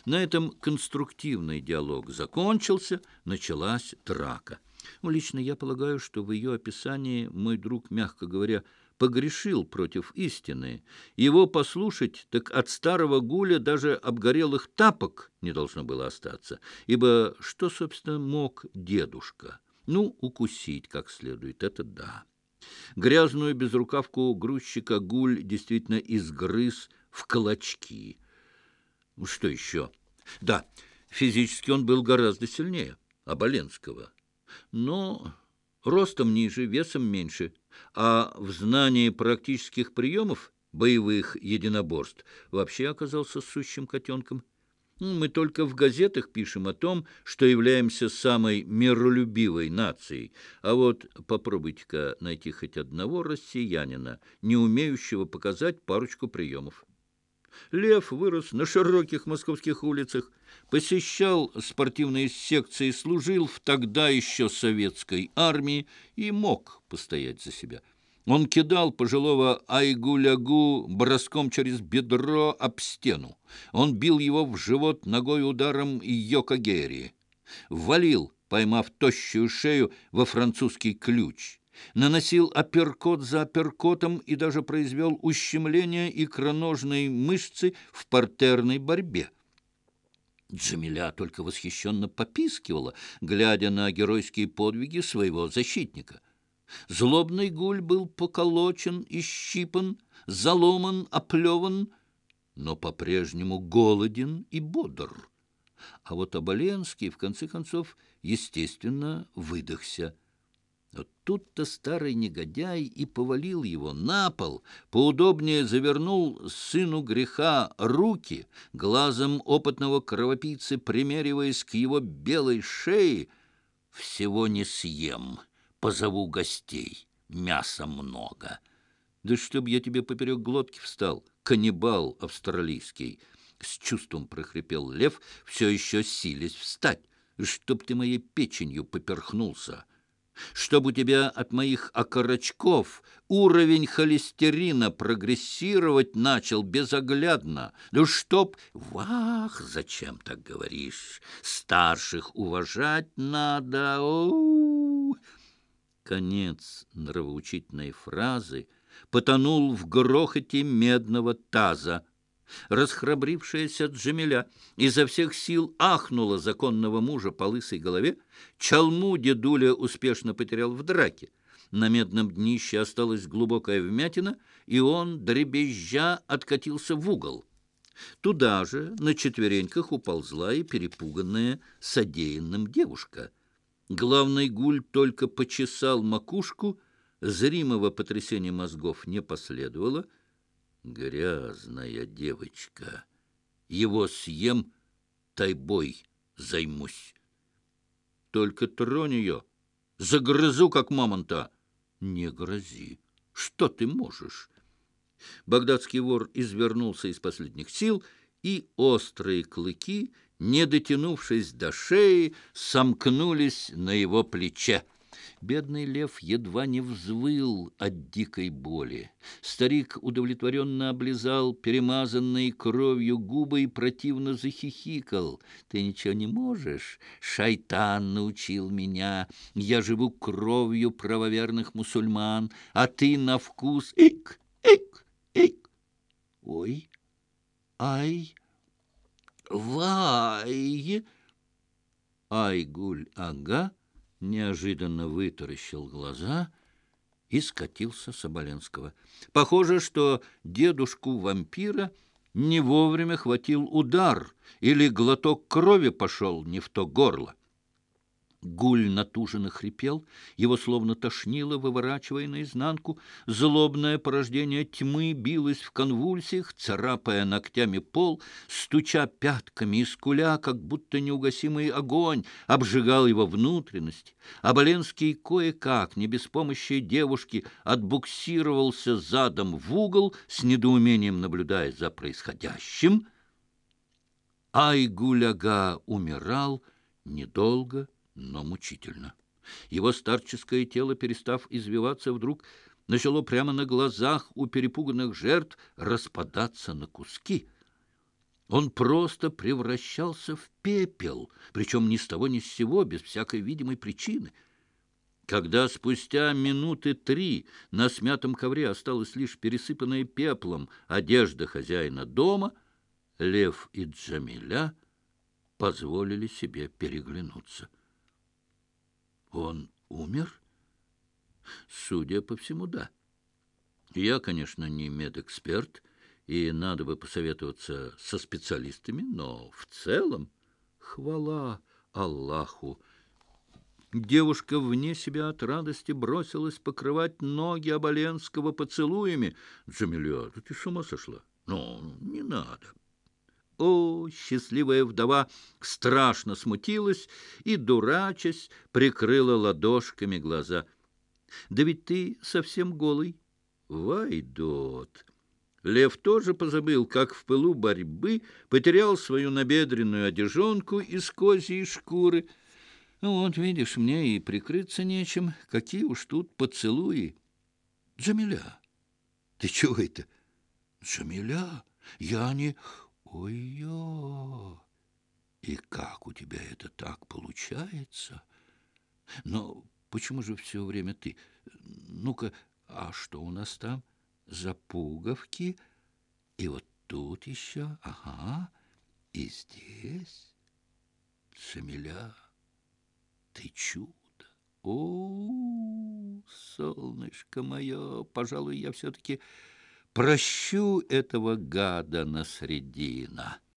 На этом конструктивный диалог закончился, началась драка. Ну, лично я полагаю, что в ее описании мой друг, мягко говоря, погрешил против истины. Его послушать, так от старого гуля даже обгорелых тапок не должно было остаться, ибо что, собственно, мог дедушка? Ну, укусить как следует, это да. Грязную безрукавку грузчика гуль действительно изгрыз в клочки. Что еще? Да, физически он был гораздо сильнее Оболенского, но ростом ниже, весом меньше, а в знании практических приемов боевых единоборств вообще оказался сущим котенком. Мы только в газетах пишем о том, что являемся самой миролюбивой нацией, а вот попробуйте-ка найти хоть одного россиянина, не умеющего показать парочку приемов. Лев вырос на широких московских улицах, посещал спортивные секции, служил в тогда еще советской армии и мог постоять за себя. Он кидал пожилого айгу-лягу броском через бедро об стену. Он бил его в живот ногой ударом йокогери. Валил, поймав тощую шею, во французский ключ. Наносил апперкот за апперкотом и даже произвел ущемление икроножной мышцы в партерной борьбе. Джамиля только восхищенно попискивала, глядя на геройские подвиги своего защитника. Злобный гуль был поколочен, исщипан, заломан, оплеван, но по-прежнему голоден и бодр. А вот Оболенский, в конце концов, естественно, выдохся. Вот тут-то старый негодяй и повалил его на пол, поудобнее завернул сыну греха руки, глазом опытного кровопийцы примериваясь к его белой шее. «Всего не съем, позову гостей, мяса много». «Да чтоб я тебе поперек глотки встал, каннибал австралийский!» С чувством прохрипел лев, все еще силясь встать. «Чтоб ты моей печенью поперхнулся! Чтоб у тебя от моих окорочков уровень холестерина прогрессировать начал безоглядно! Да чтоб... Вах, зачем так говоришь? Старших уважать надо! О-у-у!» Конец нравоучительной фразы потонул в грохоте медного таза. Расхрабрившаяся Джамиля изо всех сил ахнула законного мужа по лысой голове. Чалму дедуля успешно потерял в драке. На медном днище осталась глубокая вмятина, и он, дребезжа, откатился в угол. Туда же на четвереньках уползла и перепуганная содеянным девушка. Главный гуль только почесал макушку, зримого потрясения мозгов не последовало. «Грязная девочка! Его съем, тайбой займусь. Только тронь ее, загрызу, как мамонта». «Не грози. Что ты можешь?» Багдадский вор извернулся из последних сил, и острые клыки, не дотянувшись до шеи, сомкнулись на его плече. Бедный лев едва не взвыл от дикой боли. Старик удовлетворенно облизал перемазанные кровью губы и противно захихикал. «Ты ничего не можешь? Шайтан научил меня. Я живу кровью правоверных мусульман, а ты на вкус... Ик, ик, ик! Ой, ай, вай!» Айгуль-ага неожиданно вытаращил глаза и скатился с Оболенского. Похоже, что дедушку-вампира не вовремя хватил удар, или глоток крови пошел не в то горло. Гуль натуженно хрипел, его словно тошнило, выворачивая наизнанку. Злобное порождение тьмы билось в конвульсиях, царапая ногтями пол, стуча пятками и скуля, как будто неугасимый огонь обжигал его внутренности. Оболенский кое-как, не без помощи девушки, отбуксировался задом в угол, с недоумением наблюдая за происходящим. Айгуль-ага умирал недолго, но мучительно. Его старческое тело, перестав извиваться, вдруг начало прямо на глазах у перепуганных жертв распадаться на куски. Он просто превращался в пепел, причем ни с того ни с сего, без всякой видимой причины. Когда спустя минуты 3 на смятом ковре осталась лишь пересыпанная пеплом одежда хозяина дома, Лев и Джамиля позволили себе переглянуться. Он умер? Судя по всему, да. Я, конечно, не медэксперт, и надо бы посоветоваться со специалистами, но в целом хвала Аллаху. Девушка вне себя от радости бросилась покрывать ноги Оболенского поцелуями. «Джамиля, да ты с ума сошла? Ну, не надо». О, счастливая вдова страшно смутилась и, дурачась, прикрыла ладошками глаза. «Да ведь ты совсем голый». Вайдот. Лев тоже позабыл, как в пылу борьбы потерял свою набедренную одежонку из козьей шкуры. Ну вот, видишь, мне и прикрыться нечем. Какие уж тут поцелуи. Джамиля, ты чего это? Джамиля, я не... Ой-ё! И как у тебя это так получается? Но почему же все время ты? Ну-ка, а что у нас там? За пуговки? И вот тут еще, ага, и здесь. Джамиля, ты чудо! О, солнышко мое, пожалуй, я все-таки прощу этого гада Насреддина.